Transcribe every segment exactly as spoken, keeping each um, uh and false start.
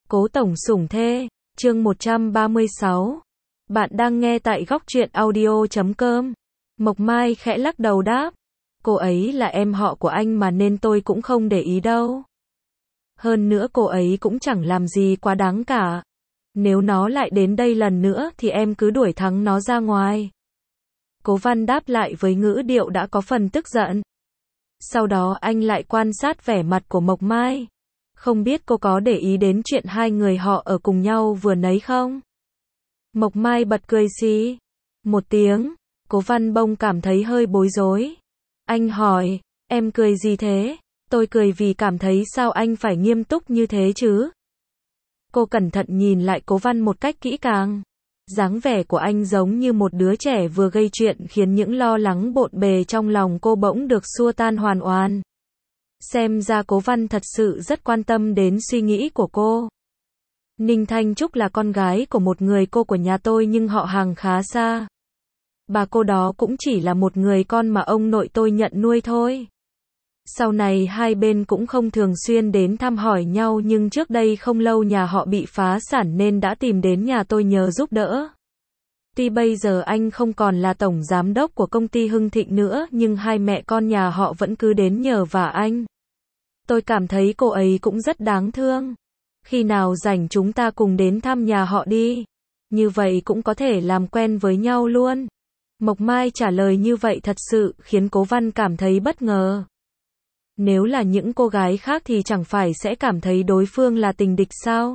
Cố tổng sủng thê, chương một trăm ba mươi sáu. Bạn đang nghe tại góc truyện audio chấm com. Mộc Mai khẽ lắc đầu đáp. Cô ấy là em họ của anh mà nên tôi cũng không để ý đâu. Hơn nữa cô ấy cũng chẳng làm gì quá đáng cả. Nếu nó lại đến đây lần nữa thì em cứ đuổi thắng nó ra ngoài. Cố Văn đáp lại với ngữ điệu đã có phần tức giận. Sau đó anh lại quan sát vẻ mặt của Mộc Mai. Không biết cô có để ý đến chuyện hai người họ ở cùng nhau vừa nấy không? Mộc Mai bật cười xì một tiếng. Cố Văn bông cảm thấy hơi bối rối. Anh hỏi, em cười gì thế? Tôi cười vì cảm thấy sao anh phải nghiêm túc như thế chứ? Cô cẩn thận nhìn lại Cố Văn một cách kỹ càng. Dáng vẻ của anh giống như một đứa trẻ vừa gây chuyện khiến những lo lắng bộn bề trong lòng cô bỗng được xua tan hoàn oan. Xem ra Cố Văn thật sự rất quan tâm đến suy nghĩ của cô. Ninh Thanh Trúc là con gái của một người cô của nhà tôi nhưng họ hàng khá xa. Bà cô đó cũng chỉ là một người con mà ông nội tôi nhận nuôi thôi. Sau này hai bên cũng không thường xuyên đến thăm hỏi nhau nhưng trước đây không lâu nhà họ bị phá sản nên đã tìm đến nhà tôi nhờ giúp đỡ. Tuy bây giờ anh không còn là tổng giám đốc của công ty Hưng Thịnh nữa nhưng hai mẹ con nhà họ vẫn cứ đến nhờ vả anh. Tôi cảm thấy cô ấy cũng rất đáng thương. Khi nào rảnh chúng ta cùng đến thăm nhà họ đi. Như vậy cũng có thể làm quen với nhau luôn. Mộc Mai trả lời như vậy thật sự khiến Cố Văn cảm thấy bất ngờ. Nếu là những cô gái khác thì chẳng phải sẽ cảm thấy đối phương là tình địch sao?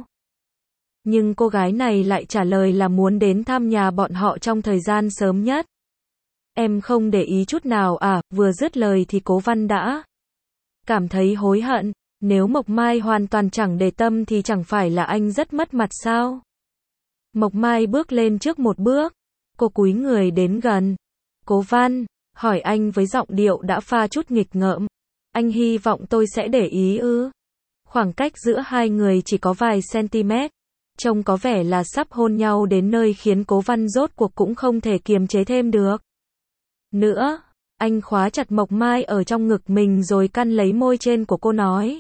Nhưng cô gái này lại trả lời là muốn đến thăm nhà bọn họ trong thời gian sớm nhất. Em không để ý chút nào à? Vừa dứt lời thì Cố Văn đã cảm thấy hối hận. Nếu Mộc Mai hoàn toàn chẳng để tâm thì chẳng phải là anh rất mất mặt sao? Mộc Mai bước lên trước một bước. Cô cúi người đến gần. Cố Văn, hỏi anh với giọng điệu đã pha chút nghịch ngợm. Anh hy vọng tôi sẽ để ý ư? Khoảng cách giữa hai người chỉ có vài cm. Trông có vẻ là sắp hôn nhau đến nơi khiến Cố Văn rốt cuộc cũng không thể kiềm chế thêm được. Nữa, anh khóa chặt Mộc Mai ở trong ngực mình rồi căn lấy môi trên của cô nói.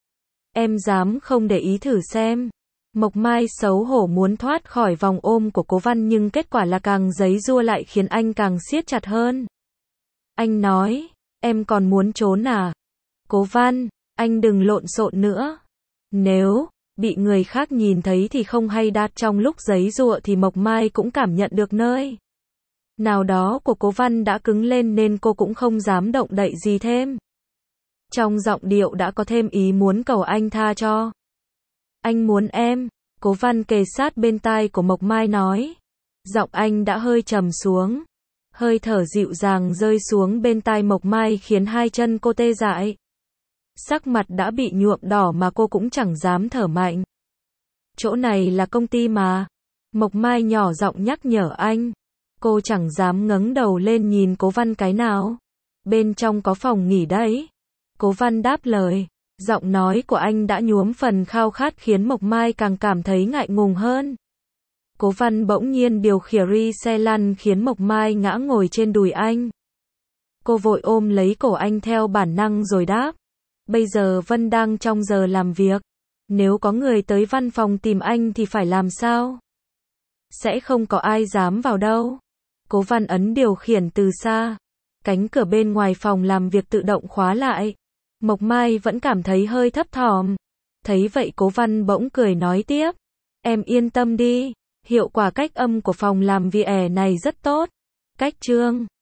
Em dám không để ý thử xem. Mộc Mai xấu hổ muốn thoát khỏi vòng ôm của Cố Văn nhưng kết quả là càng giãy giụa lại khiến anh càng siết chặt hơn. Anh nói, em còn muốn trốn à? Cố Văn, anh đừng lộn xộn nữa. Nếu bị người khác nhìn thấy thì không hay đạt. Trong lúc giãy giụa thì Mộc Mai cũng cảm nhận được nơi nào đó của Cố Văn đã cứng lên nên cô cũng không dám động đậy gì thêm. Trong giọng điệu đã có thêm ý muốn cầu anh tha cho. Anh muốn em. Cố Văn kề sát bên tai của Mộc Mai nói. Giọng anh đã hơi trầm xuống. Hơi thở dịu dàng rơi xuống bên tai Mộc Mai khiến hai chân cô tê dại. Sắc mặt đã bị nhuộm đỏ mà cô cũng chẳng dám thở mạnh. Chỗ này là công ty mà. Mộc Mai nhỏ giọng nhắc nhở anh. Cô chẳng dám ngẩng đầu lên nhìn Cố Văn cái nào. Bên trong có phòng nghỉ đấy. Cố Văn đáp lời. Giọng nói của anh đã nhuốm phần khao khát khiến Mộc Mai càng cảm thấy ngại ngùng hơn. Cố Văn bỗng nhiên điều khiển xe lăn khiến Mộc Mai ngã ngồi trên đùi anh. Cô vội ôm lấy cổ anh theo bản năng rồi đáp. Bây giờ Vân đang trong giờ làm việc. Nếu có người tới văn phòng tìm anh thì phải làm sao? Sẽ không có ai dám vào đâu. Cố Văn ấn điều khiển từ xa. Cánh cửa bên ngoài phòng làm việc tự động khóa lại. Mộc Mai vẫn cảm thấy hơi thấp thỏm. Thấy vậy Cố Văn bỗng cười nói tiếp. Em yên tâm đi. Hiệu quả cách âm của phòng làm việc này rất tốt. Cách chương